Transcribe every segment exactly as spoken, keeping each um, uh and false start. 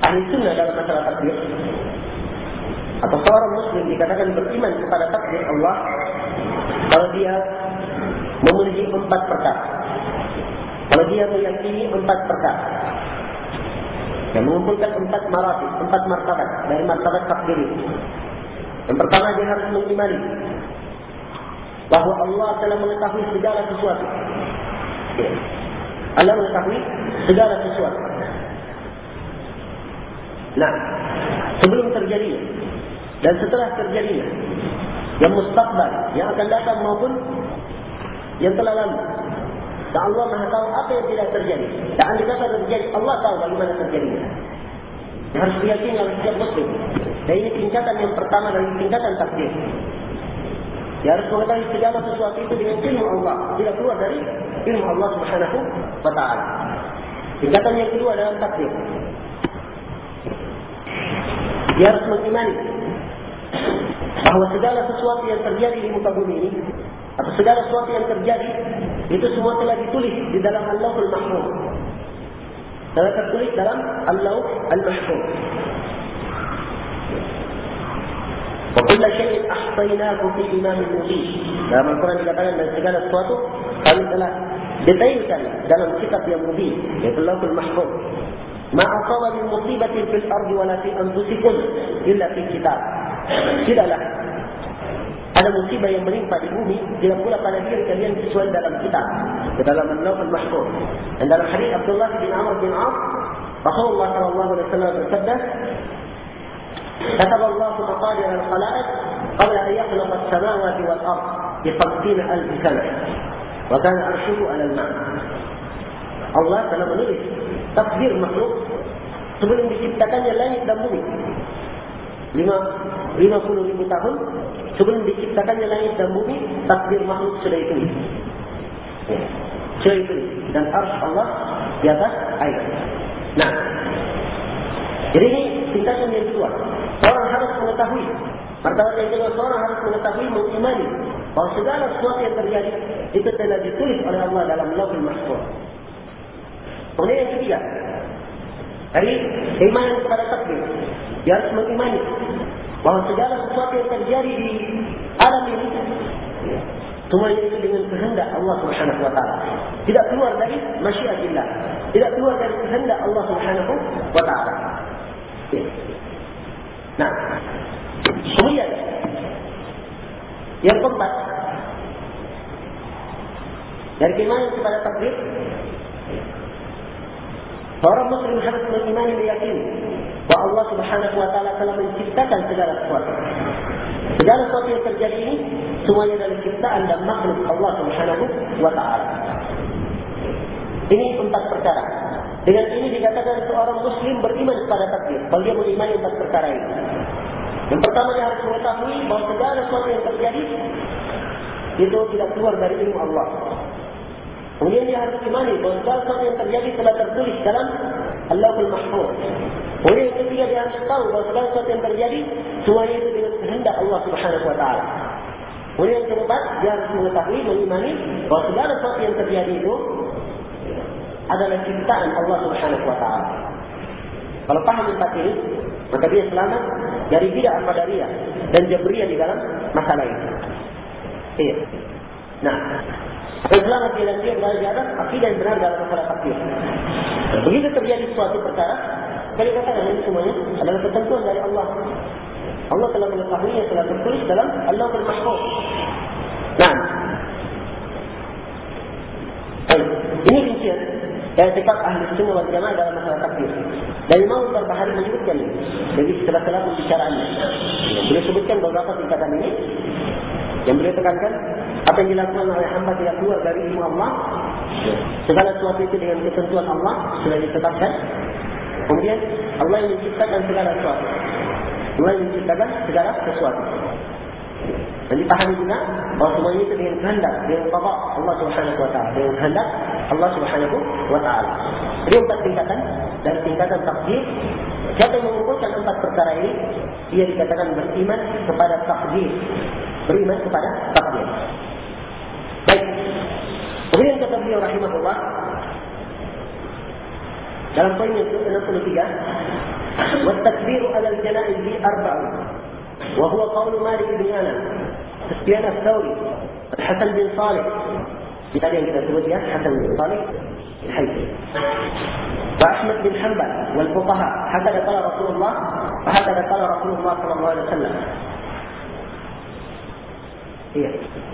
ahli sunnah dalam masalah takdir, atau seorang muslim dikatakan beriman kepada takdir Allah kalau dia memenuhi empat perkara. Kalau dia meyakini empat perkara yang mengumpulkan empat maratib, empat martabat dari martabat takdir itu. Yang pertama, dia harus mengimani bahawa Allah telah mengetahui segala sesuatu. Ya. Allah mengetahui segala sesuatu. Nah, sebelum terjadinya dan setelah terjadinya, yang mustaqbal, yang akan datang maupun yang telah lalu. Dan Allah Maha tahu apa yang tidak terjadi. Dan andai kata terjadi, Allah tahu bagaimana terjadinya. Yang harus diyakini oleh setiap muslim. Dan ini tingkatan yang pertama dari tingkatan takdir. Dia harus mengetahui segala sesuatu itu dengan ilmu Allah, tidak keluar dari ilmu Allah Subhanahu wa taala. Tingkatan yang kedua dalam takdir, dia harus mengimani bahawa segala sesuatu yang terjadi di muka bumi ini, atau segala sesuatu yang terjadi, itu semua telah ditulis di dalam Allahul Mahfuz. Telah tertulis dalam Allahul Mahfuz. Wa kullu syai'in ahsaynahu fi imamin mubin. Dalam Al-Quran dikatakan dan segala sesuatu kami telah detailkan dalam kitab yang mubin, yaitu Allahul Mahfuz. Ma asaba min musibatin fil ardi wala fi anfusikum illa fi kitab. Tidaklah ada musibah yang menimpa di bumi, tidak pula pada diri kalian kecuali dalam kitab, di dalam Allahul Mahfuz. Dan dalam hadis Abdullah bin Amr bin Auf, Rasulullah sallallahu alaihi wasallam bersabda, كتب الله مقادير الخلائق قبل أن يخلق السماوات والأرض بخمسين ألف سنة وكان عرشه على الماء. Allah telah menulis takdir makhluk sebelum diciptakannya langit dan bumi. lima puluh ribu tahun sebelum diciptakannya langit dan bumi, takdir makhluk sudah ditulis. Sudah ditulis. Dan arsy Allah di atas air. Nah, jadi ini tingkatan yang kedua. Seorang harus mengetahui, martabat yang kedua, seorang harus mengetahui, mengimani bahawa segala sesuatu yang terjadi itu telah ditulis oleh Allah dalam Lauhul Mahfuz. Kemudian yang ketiga, dari keimanan kepada takdir, dia harus mengimani bahawa segala sesuatu yang terjadi di alam ini semuanya itu dengan kehendak Allah Subhanahu wa taala. Tidak keluar dari masyiatillah, tidak keluar dari kehendak Allah Subhanahu wa taala. Nah, kemudian yang keempat, dari keimanan kepada takdir, seorang muslim harus mengimani, meyakini bahawa Allah Subhanahu wa taala telah menciptakan segala sesuatu. Segala sesuatu yang terjadi ini semuanya adalah ciptaan dan makhluk Allah Subhanahu wa taala. Ini empat perkara. Dengan ini dikatakan seorang muslim beriman kepada takdir, kalau dia mengimani empat perkara ini. Yang pertama, dia harus mengetahui bahawa segala sesuatu yang terjadi itu tidak keluar dari ilmu Allah. Kemudian dia harus imani bahawa segala sesuatu yang terjadi telah tertulis dalam Allahul Mahfuz. Kemudian yang ketiga, dia harus tahu bahawa segala sesuatu yang terjadi semuanya itu dengan kehendak Allah Subhanahu wa taala. Kemudian yang keempat, dia harus mengetahui, mengimani bahawa segala sesuatu yang terjadi itu adalah ciptaan Allah Subhanahu wa taala. Kalau paham empat ini, maka dia selamat dari bid'ah Qadariyah dan Jabriyah di dalam masalah ini. Iya. Nah, selamat dia dan dia berada di atas akidah yang benar dalam masalah takdir. Nah, begitu terjadi suatu perkara, kali katakan ini semuanya adalah ketentuan dari Allah. Allah telah mengetahuinya, telah tertulis dalam Allahul Mahfuz. Nah, ini rincian i'tiqad ahli sunnah wal jamaah dalam masalah takdir. Dan Imam Al-Barbahari menyebutkan ini. Jadi setelah-setelah pembicaraannya, beliau sebutkan beberapa tingkatan ini yang beliau tekankan. Apa yang dilakukan oleh hamba tidak keluar dari ilmu Allah. Segala sesuatu itu dengan ketentuan Allah sudah ditetapkan. Kemudian Allah yang menciptakan segala sesuatu. Allah yang menciptakan segala sesuatu. Dan dipahami juga bahawa semuanya itu dengan kehendak, dengan qada Allah Subhanahu wa taala, dengan kehendak Allah Subhanahu wa taala. Jadi empat tingkatan dan tingkatan takdir. Siapa yang mengumpulkan empat perkara ini, dia dikatakan beriman kepada takdir, beriman kepada takdir. Baik. Kemudian kata beliau rahimahullah dalam poin yang ke enam puluh tiga, والتكبير على الجنائز أربع وهو قول مالك بن أنس سفيان الثوري الحسن بن صالح مثال yang kita sebut ya Hasan bin Salih al-Haythami وأحمد بن حنبل والفقهاء هكذا قال رسول الله وهكذا قال رسول الله صلى الله عليه وسلم. Iya.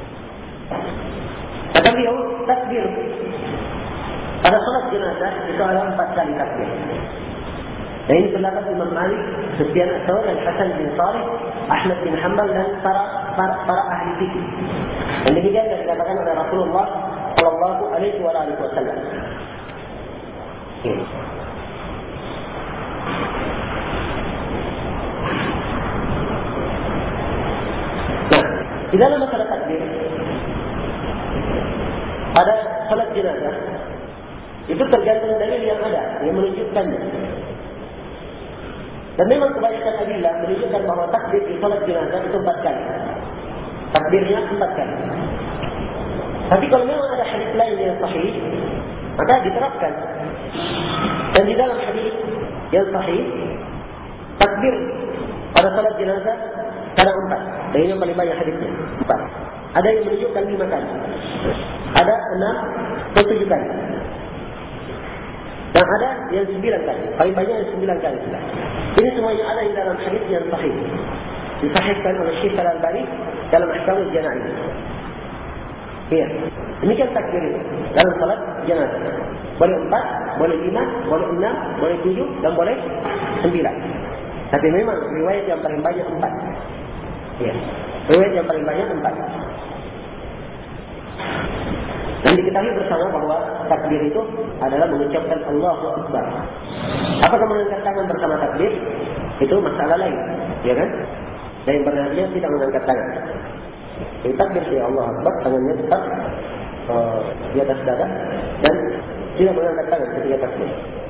Kata beliau takbir pada salat jenazah itu ada empat kali takbir. Dan ini pendapat Imam Malik, Sufyan ats-Tsauri, Al-Hasan bin Salih, Ahmad bin Hanbal dan para para, para ahli fikih. Dan demikian yang dikatakan oleh Rasulullah Shallallahu Alaihi Wasallam. Nah, di dalam masalah takbir pada salat jenazah itu tergantung dalil yang ada yang menunjukkannya. Dan memang kebanyakan adillah menunjukkan bahawa takbir di salat jenazah itu empat kali. Takbirnya empat kali. Tapi kalau memang ada hadis lain yang sahih, maka diterapkan. Dan di dalam hadis yang sahih, takbir pada salat jenazah ada empat. Dan ini yang paling banyak hadisnya, empat. Ada yang menunjukkan lima kali, ada enam atau tujuh kali, dan ada yang sembilan kali. Paling banyak yang sembilan kali sudah. Ini semuanya ada di dalam hadis yang sahih, disahihkan oleh Syekh Al-Albani dalam Ahkamul Janaiz. Iya, demikian takbir itu dalam salat jenazah. Boleh empat, boleh lima, boleh enam, boleh tujuh, dan boleh sembilan. Tapi memang riwayat yang paling banyak empat. Iya, riwayat yang paling banyak empat. Dan diketahui bersama bahawa takbir itu adalah mengucapkan Allahu Akbar. Apakah mengangkat tangan bersama takbir? Itu masalah lain, ya kan? Dan yang benarnya tidak mengangkat tangan. Jadi takbir si Allahu Akbar, tangannya tetap uh, di atas dada dan tidak mengangkat tangan ketika takbir.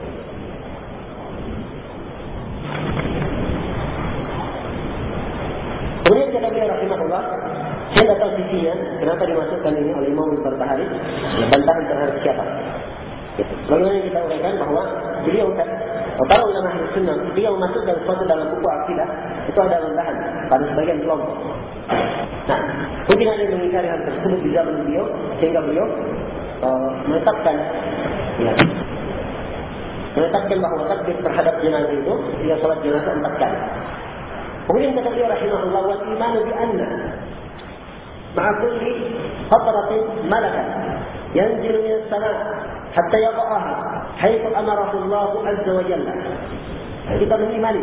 Kemudian kata beliau rahimahullah, saya tidak tahu sisinya kenapa dimasukkan ini oleh Imam Al-Barbahari, bantahan terhadap siapa. Bagaimana kita uraikan bahawa beliau kan, para ulama ahli sunnah, dia memasukkan sesuatu dalam buku akidah, itu ada bantahan pada sebagian kelompok. Nah, mungkin ada yang mengingkari hal tersebut di zaman beliau, sehingga beliau uh, menetapkan, ya, menetapkan bahawa takbir terhadap jenazah itu, dia salat jenazah empat kali. Kemudian kata beliau rahimahullah, wal imanu bi anna ma'a kulli qatratin malakan yanzilu min as-sama' hatta yaqa'aha haitsu amarahu Allah azza wa jalla. Kita mengimani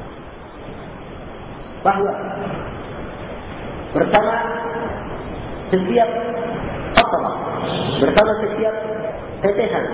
bahawa bersama setiap qatrah, bersama setiap tetesan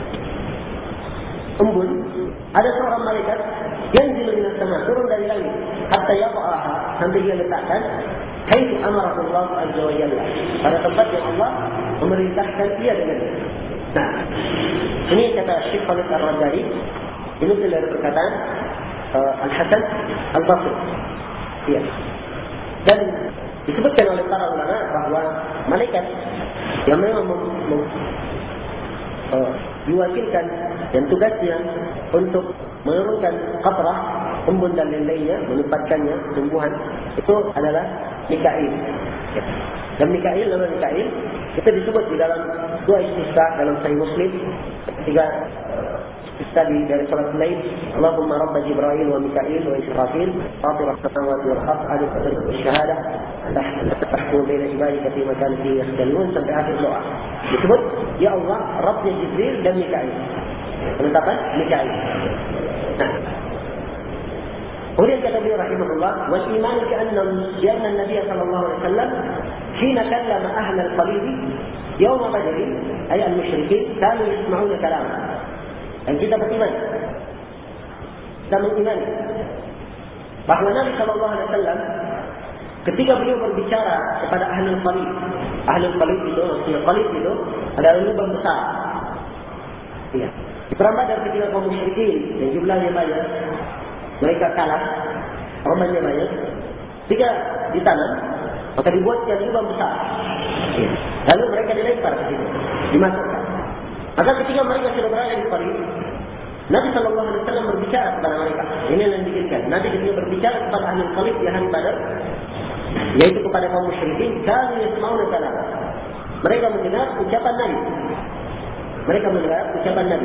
embun, ada seorang malaikat yang yanzilu min as-sama', turun dari langit hatta yaqa'aha, sampai dia letakkan haitsu amarahu Allah azza wa jalla, pada tempat yang Allah memerintahkan dia dengannya. Nah, ini kata Syekh Khalid Ar-Razali, ini dari perkataan uh, Al-Hasan Al-Basri. Ya. Dan disebutkan oleh para ulama bahawa malaikat yang memang mem, mem, uh, diwakilkan dan tugasnya untuk menurunkan qatrah, embun dan lain-lainnya, menempatkannya tumbuhan, itu adalah Mikail. Ya. Dan Mikail, nama Mikail itu disebut di dalam dua istisqa dalam Sahih Muslim, ketika istisqa di dari salat Lail, Allahumma rabb Jibril wa Mikail wa Israfil fatir as-samawati wal ardh alif al-syahadah tahkum baina ibadika fi makan fi yakhtalun, sampai akhir doa. Disebut ya Allah Rabbnya Jibril dan Mikail, penetapan Mikail. Nah, kemudian kata beliau rahimahullah, wal iman bi anna janna Nabi sallallahu alaihi wasallam hina kallama ahla al-qalib yawm badr ay al-musyrikin kanu yasma'una kalam. Dan kita beriman, kita mengimani bahawa Nabi sallallahu alaihi wasallam ketika beliau berbicara kepada ahli al-qalib, ahli al-qalib itu, maksudnya qalib itu adalah lubang besar. Ya. Di perang Badar ketika kaum musyrikin yang jumlahnya banyak, mereka kalah, korbannya banyak. Ketika ditanam, maka dibuatkan lubang besar. Ya. Lalu mereka dilempar ke situ, dimasukkan. Maka ketika mereka sudah berada di Qalib, Nabi Sallallahu Alaihi Wasallam berbicara kepada mereka. Ini yang diinginkan. Nabi ketika berbicara kepada ahli Khalid di hari Badar, yaitu kepada kaum musyrikin, kami yasma'una kalam. Mereka mendengar ucapan Nabi. Mereka mendengar ucapan Nabi.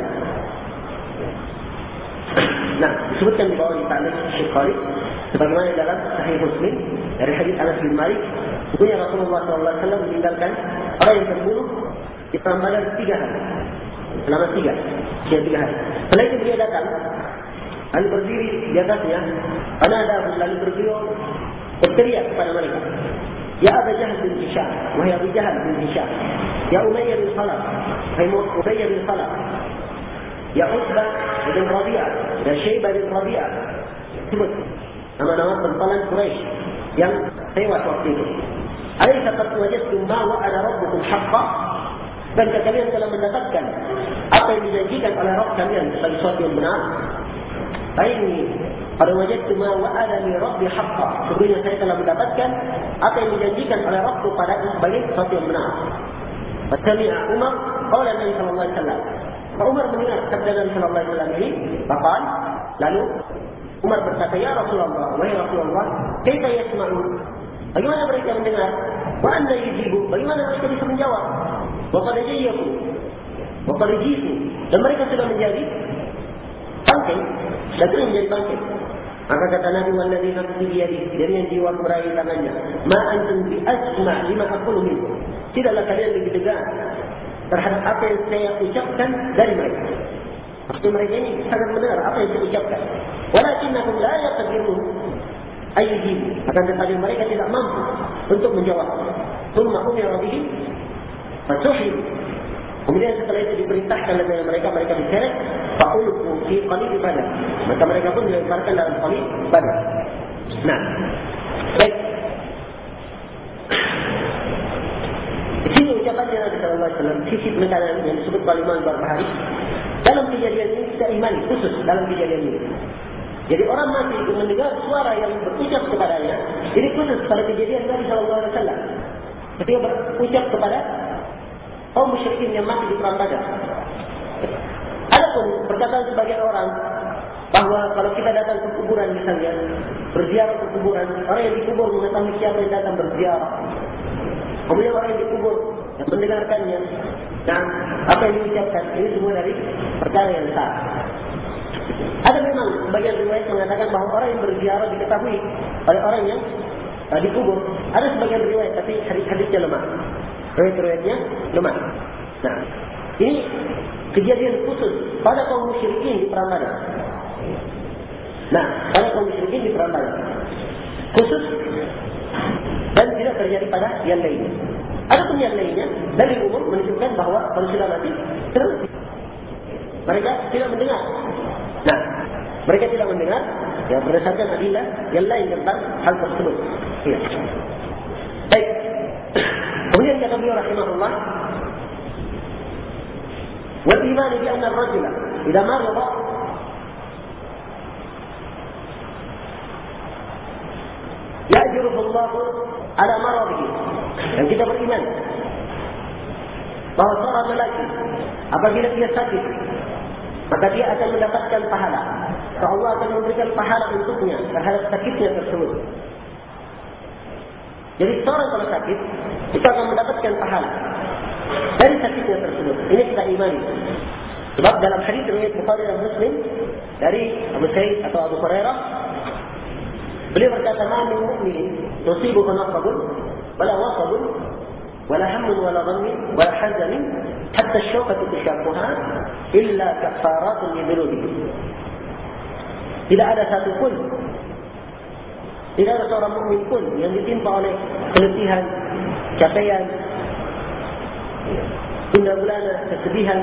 Nah, disebutkan di bawah di ta'liq Syekh Khalid, sebagaimana dalam Sahih Muslim dari hadis Anas bin Malik, sesungguhnya Rasulullah Sallallahu Alaihi Wasallam meninggalkan orang yang terbunuh di perang Badar tiga hari, selama tiga, tiga, tiga hari. Setelah itu beliau datang, lalu berdiri di atasnya, karena ada lalu beliau berteriak kepada mereka, Ya Abu Jahal bin Hisham, wahai Abu Jahal bin Hisham, Ya Umayyah bin Khalaf, wahai Umayyah bin Khalaf, Ya Utbah bin Rabi'ah, Ya Syaibah bin Rabi'ah. Sebut nama-nama pempalan Quraisy yang tewas waktu itu. Alaysa qad wajadtum ma wa'ada rabbukum haqqan? Dan kalian telah mendapatkan apa yang dijanjikan oleh Rabb kalian sebagai sesuatu yang benar. Ini pada wajadtum ma wa'adani rabbi haqqan. Sebenarnya saya telah mendapatkan apa yang dijanjikan oleh Rabb kepada sebagai sesuatu yang benar. Fasami'a Umar qala Nabi sallallahu alaihi wasallam. Umar mendengar sabda Nabi sallallahu alaihi wasallam ini, maka lalu Umar berkata, Ya Rasulullah, wahai Rasulullah, kaifa yasma'un? Bagaimana mereka mendengar? Wa anna yujibu? Bagaimana mereka bisa menjawab? Wa qad jayyaku, wa qad jitu. Dan mereka sudah menjadi bangkai, sudah menjadi bangkai. Maka kata Nabi, wallazi nafsi biyadihi, dari yang jiwa meraih tangannya, ma antum bi asma' lima aqulu minkum. Tidaklah kalian lebih dengar terhadap apa yang saya ucapkan dari mereka. Maksud mereka ini sangat mendengar apa yang saya ucapkan. Walakinnakum la yaqdirun ayyuhum. Akan tetapi mereka tidak mampu untuk menjawab. Thumma umira bihi fasuhib. Kemudian setelah itu diperintahkan oleh mereka, mereka diseret, fa'ulqu fi qalib Badar. Maka mereka pun dilemparkan dalam qalib Badar. Nah, baik. Ini ucapannya Nabi sallallahu alaihi wasallam, sisi penekanan yang disebut kalimat berbahari. Dalam kejadian ini kita imani khusus dalam kejadian ini. Jadi orang mati itu mendengar suara yang berucap kepadanya, ini khusus pada kejadian Nabi sallallahu alaihi wasallam. Ketika berucap kepada kaum musyrikin yang mati di perang Badar. Adapun perkataan sebagian orang bahwa kalau kita datang ke kuburan misalnya, berziarah ke kuburan, orang yang dikubur mengetahui siapa yang datang berziarah. Kemudian orang yang dikubur yang mendengarkannya, nah apa yang diucapkan ini semua dari perkara yang salah. Ada memang sebagian riwayat mengatakan bahawa orang yang berziarah diketahui oleh orang yang uh, dikubur. Ada sebagian riwayat tapi hadis-hadisnya lemah. Riwayat-riwayatnya lemah. Nah, ini kejadian khusus pada kaum musyrikin di perang Badar. Nah, pada kaum musyrikin di perang Badar khusus dan tidak terjadi pada yang lainnya. Adapun yang lainnya dari umum menunjukkan bahawa kalau sudah mati, terus mereka tidak mendengar. Nah, mereka tidak mendengar ya berdasarkan adillah yang lain tentang hal tersebut. Ya. Baik. Kemudian kata beliau rahimahullah, wal iman bi anna ar-rajula idza marida ya'juruhu Allah ala maradihi. Dan kita beriman bahawa seorang lelaki apabila dia sakit, maka dia akan mendapatkan pahala. Allah akan memberikan pahala untuknya terhadap sakitnya tersebut. Jadi seorang kalau sakit, itu akan mendapatkan pahala dari sakitnya tersebut. Ini kita imani. Sebab dalam hadis riwayat Bukhari dan Muslim dari Abu Sa'id atau Abu Hurairah, beliau berkata, "Ma min mu'min tusibuhu nasabun wala wasabun wala hammun wala ghammin wala hazanin hatta ash-shawqatu tashaquha illa kaffaratun li dhunubihi." Tidak ada satu pun, tidak ada seorang mukmin pun yang ditimpa oleh keletihan, capaian, tunda bulana, kesedihan,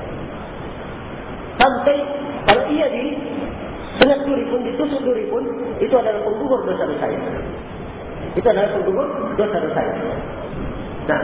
sampai kalau ia di sengat duri pun, ditusuk duri pun, itu adalah penggugur dosa-dosa. Itu adalah penggugur dosa-dosa. Nah,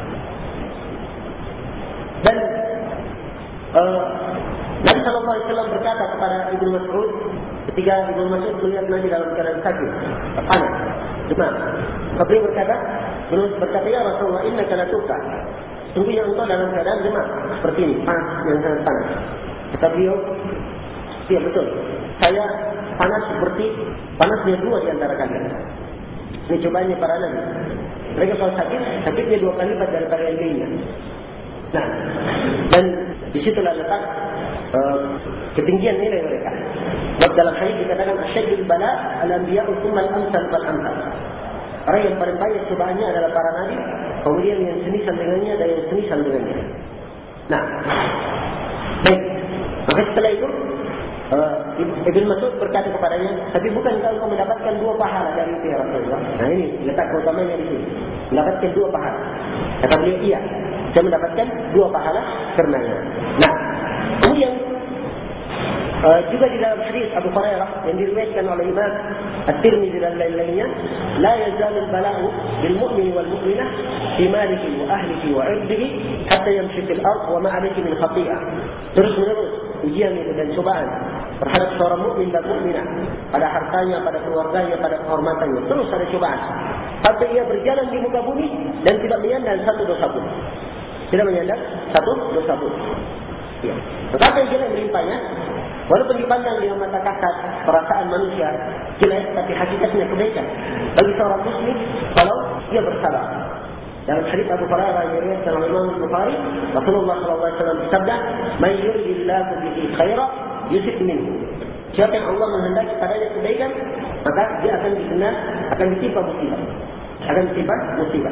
dan uh, Nabi Sallallahu Alaihi Wasallam berkata kepada Ibnu Mas'ud ketika Ibnu Mas'ud melihat Nabi dalam keadaan sakit, panas, demam. Beliau berkata, beliau berkata, "Ya Rasulullah, innaka la tuqa." Sungguhnya engkau dalam keadaan demam seperti ini, panas yang sangat panas. Kata beliau, Iya betul. Saya panas seperti panasnya dua di antara kalian. Ini cobaannya para nabi. Mereka kalau sakit, sakitnya dua kali lipat daripada yang lainnya. Nah, dan di situlah letak uh, ketinggian nilai mereka. Sebab dalam hadis dikatakan asyadul bala al-anbiya'u tsumma al-amsal fal-amsal. Orang yang paling banyak cobaannya adalah para nabi, kemudian yang semisal dengannya dan yang semisal dengannya. Nah, baik. Maka setelah itu uh, Ibn Mas'ud berkata kepadanya, tapi bukan kalau kau mendapatkan dua pahala dari itu ya Rasulullah. Nah ini letak keutamanya di sini. Mendapatkan dua pahala. Kata beliau, iya. Saya mendapatkan dua pahala karenanya. Nah, kemudian uh, juga di dalam hadis Abu Hurairah yang diriwayatkan oleh Imam At-Tirmidzi dan lain-lainnya, la yazalu al-bala'u bil mu'mini wal mu'minah fi malihi wa ahlihi wa 'irdihi hatta yamshi fil ard wa ma 'alayhi min khati'ah. Terus menerus ujian itu dan cobaan terhadap seorang mukmin dan mukminah pada hartanya, pada keluarganya, pada kehormatannya. Terus ada cobaan sampai ia berjalan di muka bumi dan tidak menyandang satu dosa pun. Tidak menyandang satu dosa pun. Ya. Tetapi yang jelas melimpahnya, walaupun dipandang dengan mata kasat perasaan manusia jelas, tapi hakikatnya kebaikan bagi seorang muslim kalau dia bersabar. Dalam hadis Abu Hurairah yang diriwayatkan oleh Imam Bukhari, Rasulullah sallallahu alaihi wasallam bersabda, "Man yuridillahu bihi khairan yusib minhu." Siapa yang Allah menghendaki padanya kebaikan, maka dia akan dikenal, akan ditimpa musibah. Akan ditimpa musibah.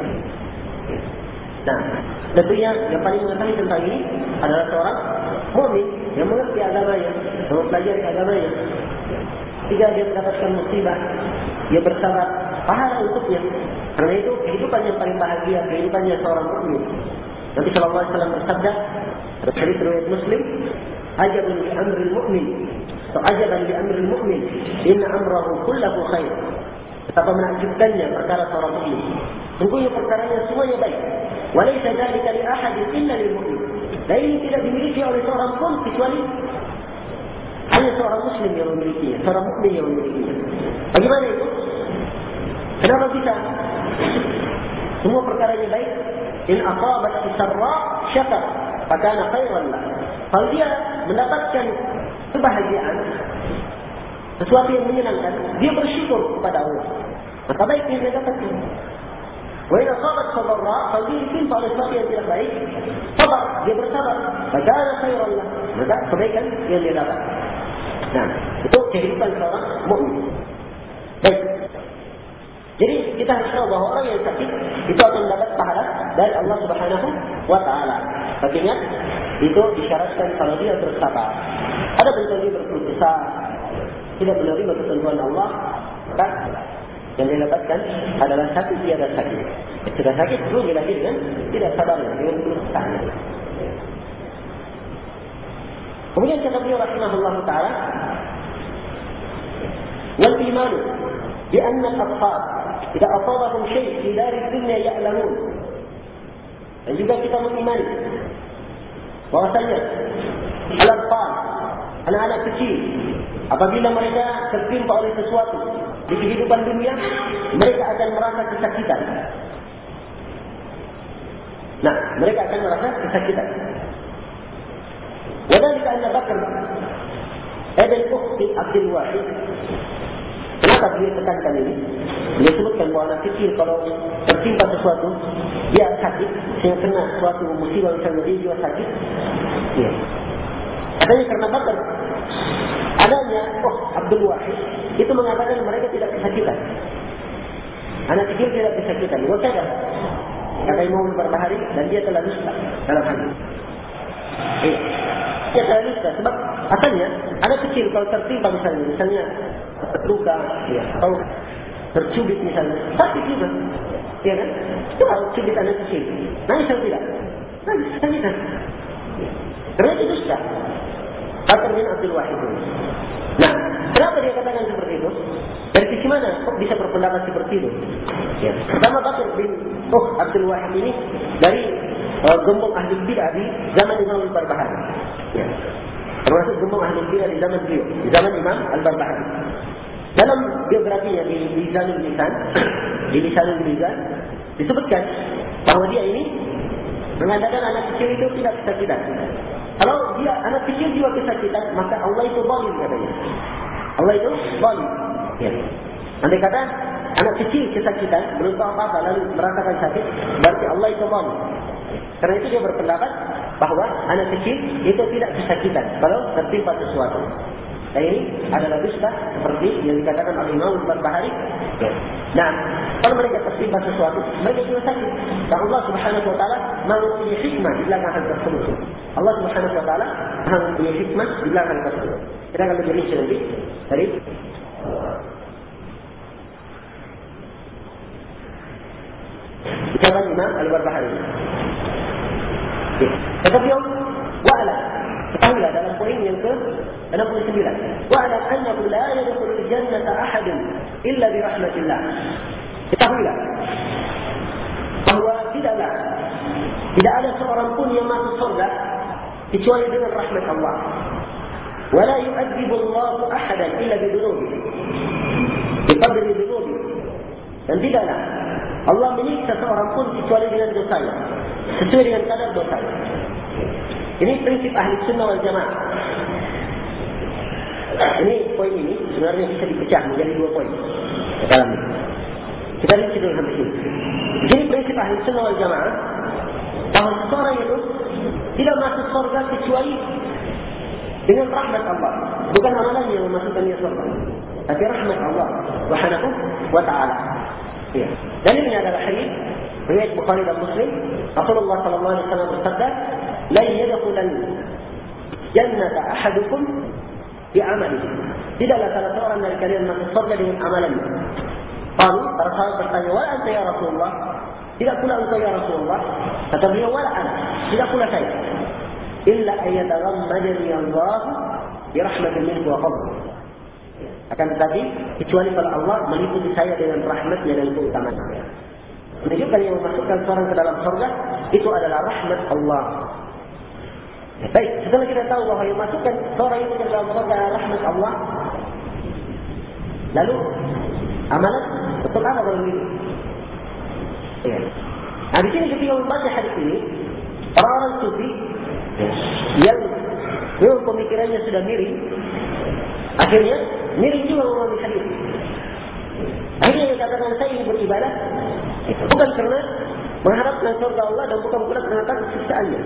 Nah, tentunya yang paling mengetahui tentang ini adalah seorang mukmin yang mengerti agamanya, yang mempelajari agamanya. Jika dia mendapatkan musibah, dia bersabar, pahala untuknya. Karena itu kehidupan yang paling bahagia, kehidupannya seorang mukmin. Nabi sallallahu alaihi wasallam bersabda, dalam hadis riwayat Muslim, "Ajabun li amril mu'min, atau ajaban li amril mu'min, inna amrahu kullahu khair." Betapa menakjubkannya perkara seorang mukmin. Sungguhnya perkaranya semuanya baik. Walaysa dzalika li ahadin illa lil mu'min. Dan ini tidak dimiliki oleh seorang pun kecuali hanya seorang muslim yang memilikinya, seorang mukmin yang memilikinya. Bagaimana itu? Kenapa bisa? Semua perkaranya baik. In asabat sarra syakar, fakana khairan lah. Kalau dia mendapatkan kebahagiaan, sesuatu yang menyenangkan, dia bersyukur kepada Allah. Maka baik yang dia dapatkan. Wa in asabat sabarra, kalau dia ditimpa oleh sesuatu yang tidak baik, sabar, dia bersabar, fakana khairan lah. Maka kebaikan yang dia dapat. Nah, itu kehidupan seorang mukmin. Baik. Jadi kita harus tahu bahawa orang yang sakit itu akan mendapat pahala dari Allah Subhanahu wa taala. Baginya itu disyaratkan kalau dia bersabar. Ada bentuk dia berkeluh kesah, tidak menerima ketentuan Allah, maka yang dia dapatkan adalah sakit tiada sakit. Sudah sakit belum dilahirkan, tidak sabar dengan keluh kesahnya. Kemudian kata beliau rahimahullah taala, wal imanu bi anna al-atfal idza asabahum syai' fi dar dunya ya'lamun. Dan juga kita mengimani bahwasanya al-atfal, anak-anak kecil, apabila mereka tertimpa oleh sesuatu di kehidupan dunia, mereka akan merasa kesakitan. Nah, mereka akan merasa kesakitan. Wadhalika anna Bakr ibn Ukhti Abdul Wahid, kenapa beliau tekankan ini? Beliau sebutkan bahawa anak kecil kalau tertimpa sesuatu, dia sakit, sehingga kena suatu musibah misalnya dia juga sakit. Ya. Katanya karena Bakr, adanya oh Abdul Wahid itu mengatakan mereka tidak kesakitan. Anak kecil tidak kesakitan. Wakada kata Imam Al-Barbahari, dan dia telah dusta dalam hal ini. Eh, dia telah dusta sebab asalnya anak kecil kalau tertimpa misalnya, misalnya terluka, ya, atau tercubit misalnya, sakit juga, ya kan? Coba cubit anak kecil, nangis atau tidak? Nangis, sakitan. Karena itu dusta. Bakr bin Abdul Wahid. Nah, kenapa dia katakan seperti itu? Dari sisi mana kok bisa berpendapat seperti itu? Ya. Pertama, Bakr bin oh, Abdul Wahid ini dari uh, gembong ahli bidah di zaman Imam Al-Barbahari. Ya. Termasuk gembong ahli bidah di zaman beliau, di zaman Imam Al-Barbahari. Dalam biografinya di Lisanul Lisan, di Lisanul Lisan disebutkan bahawa dia ini mengatakan anak kecil itu tidak kesakitan. Kalau dia anak kecil juga kesakitan, maka Allah itu zalim katanya. Allah itu zalim. Ya. Andai kata anak kecil kesakitan, belum tahu apa-apa lalu merasakan sakit, berarti Allah itu zalim. Karena itu dia berpendapat bahawa anak kecil itu tidak kesakitan kalau tertimpa sesuatu. Dan ini adalah dusta seperti yang dikatakan oleh Imam Al-Barbahari. Nah, kalau mereka tertimpa sesuatu, mereka juga sakit. Dan Allah Subhanahu Wa Taala mempunyai hikmah di belakang hal tersebut. Allah Subhanahu Wa Taala mempunyai hikmah di belakang hal tersebut. Kita akan berinci nanti dari ucapan Imam Al-Barbahari. Kata beliau, wa'ala, ketahuilah dalam poin yang ke enam puluh sembilan, wa'ala annahu la yadkhulul jannata ahadun illa bi rahmatillah. Ketahuilah bahawa tidaklah tidak ada seorang pun yang masuk surga kecuali dengan rahmat Allah. Wala yu'adzibu Allahu ahadan illa bi dhunubihi. Bi qadri dhunubihi. Dan tidaklah Allah menyiksa seorang pun kecuali dengan dosanya, sesuai dengan kadar dosanya. Ini prinsip ahli sunnah wal jamaah. Ini poin ini sebenarnya bisa dipecah menjadi dua poin dalam ini. Kita lihat dulu sampai sini. Jadi prinsip ahli sunnah wal jamaah bahawa seseorang itu tidak masuk surga kecuali dengan rahmat Allah. Bukan amalannya yang memasukkan dia surga, tapi rahmat Allah Subhanahu wa Taala. Ya. Dalilnya adalah hadis riwayat Bukhari dan Muslim. Rasulullah sallallahu alaihi wasallam bersabda, "La yadkhulul jannata ahadukum bi amalihi." Tidaklah salah seorang dari kalian masuk surga dengan amalannya. Lalu para sahabat bertanya, "Wa anta ya Rasulullah?" Tidak pula engkau ya Rasulullah. Kata beliau, "Wala ana." Tidak pula saya. "Illa ayyataghammadani Allah bi rahmatin minhu wa fadl." Akan tetapi kecuali kalau Allah meliputi saya dengan rahmatnya dan keutamaannya. Menunjukkan yang memasukkan seorang ke dalam surga itu adalah rahmat Allah. Baik, setelah kita tahu bahawa yang memasukkan seorang itu ke dalam surga adalah rahmat Allah, lalu amalan betul apa kalau begitu? Ya. Nah, di sini ketika membaca hadis ini, orang-orang sufi yang memang pemikirannya sudah miring, akhirnya miring juga memahami hadis. Akhirnya dia katakan, saya ingin beribadah bukan karena mengharapkan surga Allah dan bukan pula karena takut siksaannya.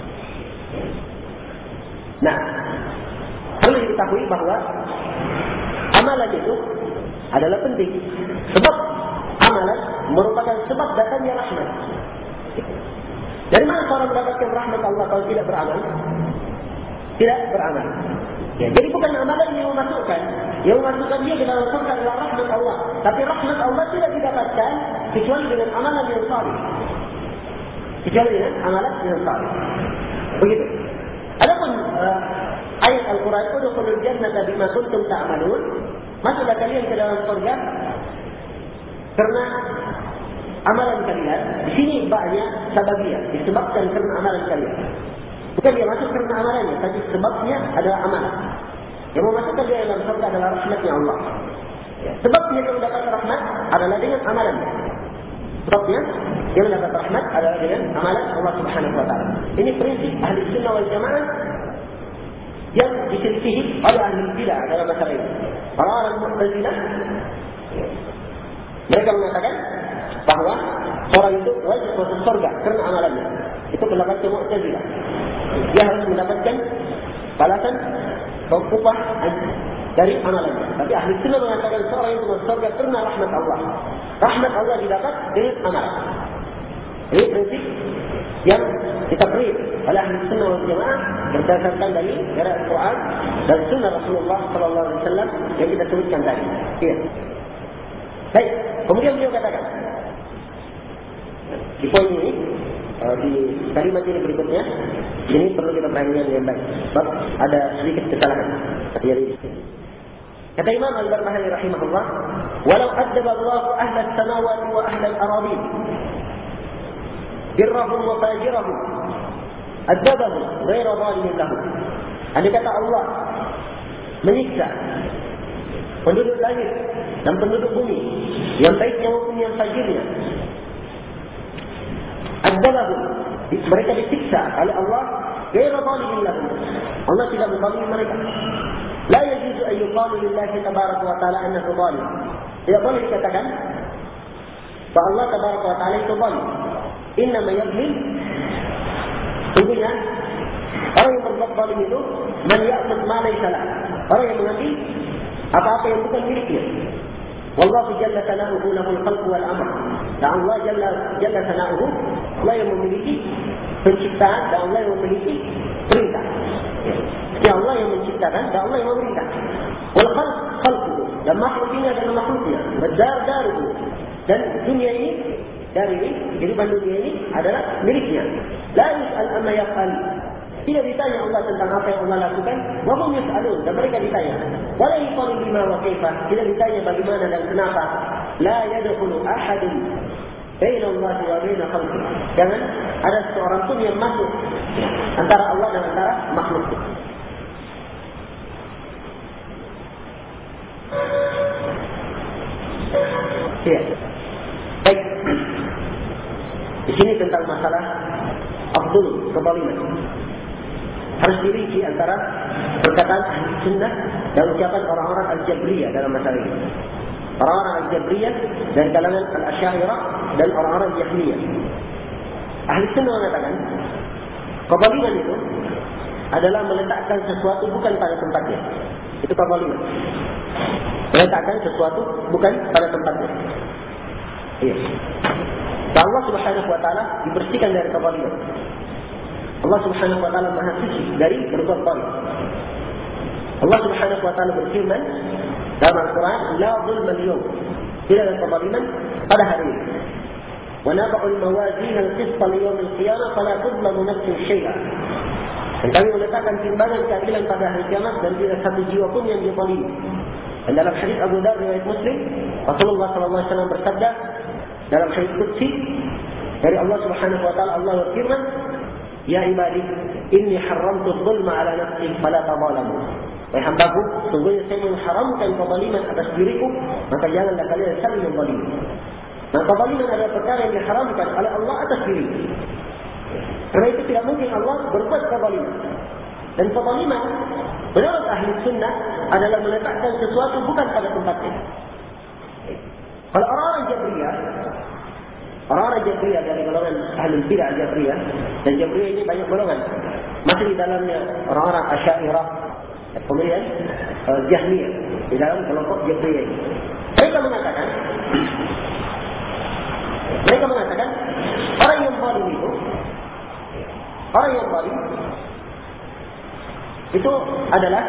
Nah, perlu diketahui bahawa amalan itu adalah penting. Sebab amalan merupakan sebab datangnya rahmat. Dari mana seorang mendapatkan rahmat Allah kalau tidak beramal? Tidak beramal. Ya, jadi bukan amalan yang memasukkan. Yang memasukkan dia ke dalam surga adalah rahmat Allah. Tapi rahmat Allah tidak didapatkan kecuali dengan amalan yang salih. Kecuali dengan amalan yang salih. Begitu. Adapun uh, ayat Al-Quran, "Udkhulul jannata bima kuntum ta'malun." Masuklah kalian ke dalam surga karena amalan kalian. Di sini banyak sababiyah, disebabkan karena amalan kalian. Bukan dia masuk karena amalannya, tapi sebabnya adalah amalan. Yang memasukkan dia dalam surga adalah rahmatnya Allah. Sebabnya yang mendapat rahmat adalah dengan amalannya. Sebabnya yang mendapat rahmat adalah dengan amalan Allah Subhanahu Wa Taala. Ini prinsip ahli sunnah wal jamaah yang diselisihi oleh ahli bidah dalam masalah ini. Orang-orang Mu'tazilah mereka mengatakan bahawa orang itu wajib masuk surga karena amalannya. Itu pendapat Mu'tazilah. Dia harus mendapatkan balasan atau upah dari amalannya. Tapi ahli sunnah mengatakan seorang itu masuk surga karena rahmat Allah. Rahmat Allah didapat dengan amalan. Ini prinsip yang diterapkan oleh ahli sunnah wal jamaah berdasarkan dari ayat Al-Quran dan sunnah Rasulullah sallallahu alaihi wasallam yang kita sebutkan tadi. Ya. Baik, kemudian beliau katakan di poin ini, di kalimat ini berikutnya, ini perlu kita perhatikan dengan baik. Sebab ada sedikit kesalahan. Kata Imam Al-Barbahari rahimahullah, "Walau adzaba Allahu ahla as-samawati wa ahla al-aradin birrahum wa fajirahum adzabahum ghaira zalimin lahum." Andai kata Allah menyiksa penduduk langit dan penduduk bumi, yang baiknya maupun yang fajirnya, adzabahum, mereka disiksa oleh Allah ghairu zalimin lahum. Allah tidak menzalimi mereka. La yajuzu an yuqalu lillahi tabaraka wa ta'ala annahu zalim. Tidak boleh dikatakan bahawa Allah tabaraka wa ta'ala itu zalim. Innama yadlim, sungguhnya orang yang berbuat zalim itu man ya'khudh ma laysa lahu, orang yang mengambil apa-apa yang bukan miliknya. Wallahu jalla sana'uhu lahul khalqu wal amr. Dan Allah jalla jalla sana'uhu, Allah yang memiliki penciptaan dan Allah yang memiliki perintah. Ya Allah yang menciptakan dan Allah yang memerintah. Wal khalq khalquhu, dan makhluk ini adalah makhluknya. Badar daruhu, dan dunia ini dari ini, kehidupan dunia ini adalah miliknya. La yus'al amma yaf'al. Tidak ditanya Allah tentang apa yang Allah lakukan. Wa hum yus'alun, dan mereka ditanya. Wa la yuqalu bima wa kaifa. Tidak ditanya bagaimana dan kenapa. La yadkhulu ahadun baina Allah wa baina khalqihi. Jangan ada seorang pun yang masuk antara Allah dan antara makhluk. Ya. Baik. Di sini tentang masalah abdul kezaliman. Harus dirinci antara perkataan ahli sunnah dan ucapan orang-orang al-jabriyah dalam masalah ini. Orang-orang al-jabriyah dari kalangan al-asy'ariyah dan orang-orang jahmiyah. Ahli sunnah mengatakan kezaliman itu adalah meletakkan sesuatu bukan pada tempatnya. Itu kezaliman. Meletakkan sesuatu bukan pada tempatnya. Iya. Allah Subhanahu wa taala dibersihkan dari kezaliman. Allah Subhanahu wa taala Maha suci dari berbuat zalim. Allah Subhanahu wa taala berfirman dalam Al-Qur'an, "La zulma al-yawm." Tidak ada kezaliman pada hari ini. "Wa nad'u al-mawazin al-qist li yawm al-qiyamah fala tuzlamu nafsun shay'a." Dan kami meletakkan timbangan keadilan pada hari kiamat dan tidak satu jiwa pun yang dizalimi. Dan dalam hadis Abu Dzar riwayat Muslim, Rasulullah sallallahu alaihi wasallam bersabda dalam hadis qudsi dari Allah Subhanahu wa taala, Allah berfirman, "Ya ibadi, inni haramtu dzulma 'ala nafsi fala tadzalamu." Wahai hambaku, sungguhnya saya mengharamkan kezaliman atas diriku, maka janganlah kalian saling menzalimi. Maka kezaliman adalah perkara yang diharamkan oleh Allah atas diri. Karena itu tidak mungkin Allah berbuat kezaliman. Dan kezaliman menurut ahli sunnah adalah meletakkan sesuatu bukan pada tempatnya. Kalau orang-orang Jabriyah, orang-orang Jabriyah dari golongan ahli bidah Jabriyah, dan Jabriyah ini banyak golongan, masih di dalamnya orang-orang Asy'ariyah, kemudian uh, Jahmiyah di dalam kelompok Jabriyah ini. Mereka mengatakan, mereka mengatakan orang yang zalim itu, orang yang zalim itu adalah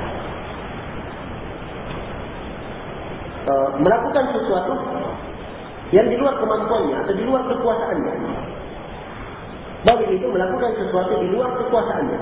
uh, melakukan sesuatu yang di luar kemampuannya atau di luar kekuasaannya. Zalim itu melakukan sesuatu di luar kekuasaannya.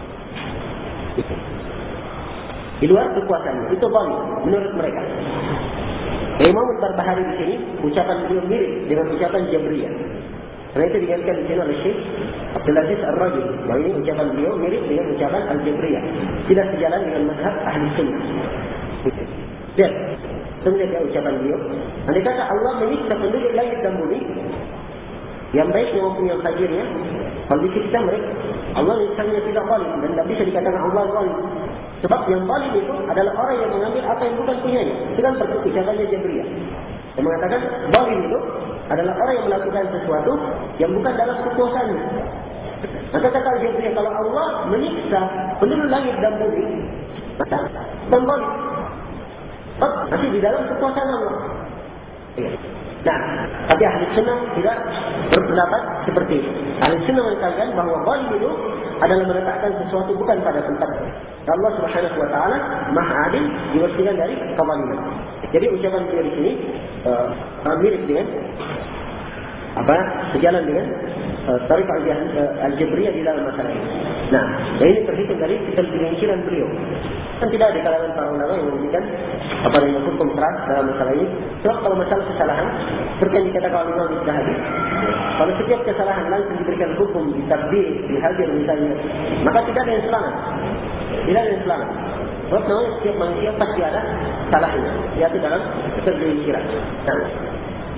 Di luar kekuasaannya. Itu zalim menurut mereka. Imam Al-Barbahari di sini ucapan beliau mirip dengan ucapan Jabriyah. Karena itu dikatakan di sini oleh Syekh Abdul Aziz Ar-Rajil. Bahwa ini ucapan beliau mirip dengan ucapan Al-Jabriyah. Tidak sejalan dengan mazhab ahli sunnah. Lihat. Sebenarnya dia ucapan beliau. Andai kata Allah menyiksa penduduk langit dan bumi, yang baiknya maupun yang fajirnya, kalau disiksa mereka, Allah misalnya tidak zalim dan tidak bisa dikatakan Allah zalim. Sebab yang zalim itu adalah orang yang mengambil apa yang bukan punyanya. Itu kan ucapannya Jabriyah. Yang mengatakan zalim itu adalah orang yang melakukan sesuatu yang bukan dalam kekuasaannya. Maka kata Jabriyah, kalau Allah menyiksa penduduk langit dan bumi, maka dan zalim. Masih di dalam kekuasaan Allah. Nah, tapi ahli sunnah tidak berpendapat seperti itu. Ahli sunnah mengatakan bahawa zalim itu adalah meletakkan sesuatu bukan pada tempatnya. Allah Subhanahu wa taala Maha Adil, dibersihkan dari kezaliman. Jadi ucapan beliau di sini uh, mirip dengan apa? Sejalan dengan uh, tarikh al-Jabriyah di dalam masalah ini. Nah, ini terhitung dari ketergelinciran beliau. Kan tidak ada di kalangan para ulama yang memberikan apa yang hukum keras dalam masalah ini. Sebab kalau masalah kesalahan, seperti yang dikatakan oleh Imam Az-Zahabi, kalau setiap kesalahan langsung diberikan hukum, ditabdil, dihadir misalnya, maka tidak ada yang selamat. Tidak ada yang selamat. Sebab namanya setiap manusia pasti ada salahnya. Yaitu dalam ketergelinciran. Nah,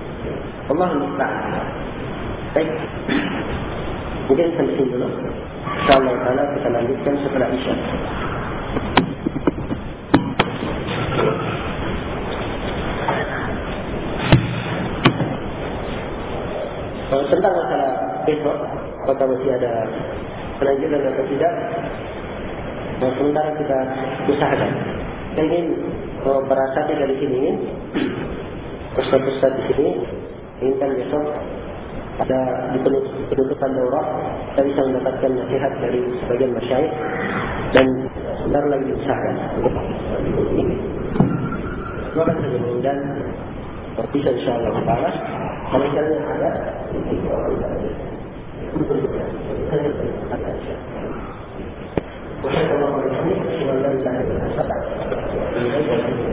Allahul Musta'an. Baik. Mungkin sampai sini dulu. InsyaAllah ta'ala kita lanjutkan setelah Isya. Tentang masalah besok, apakah masih ada penanjukan atau tidak, nah, sementara kita usahakan. Kita ingin oh, berasanya dari sini, pusat-pusat di sini, inginkan besok ada di penutupan daurah kita bisa mendapatkan nasihat dari sebagian masyayikh dan sebentar lagi diusahakan. Doakan saja mudah-mudahan bisa insyaAllah ta'ala. Kalau misalnya ada Wassalamualaikum warahmatullahi wabarakatuh.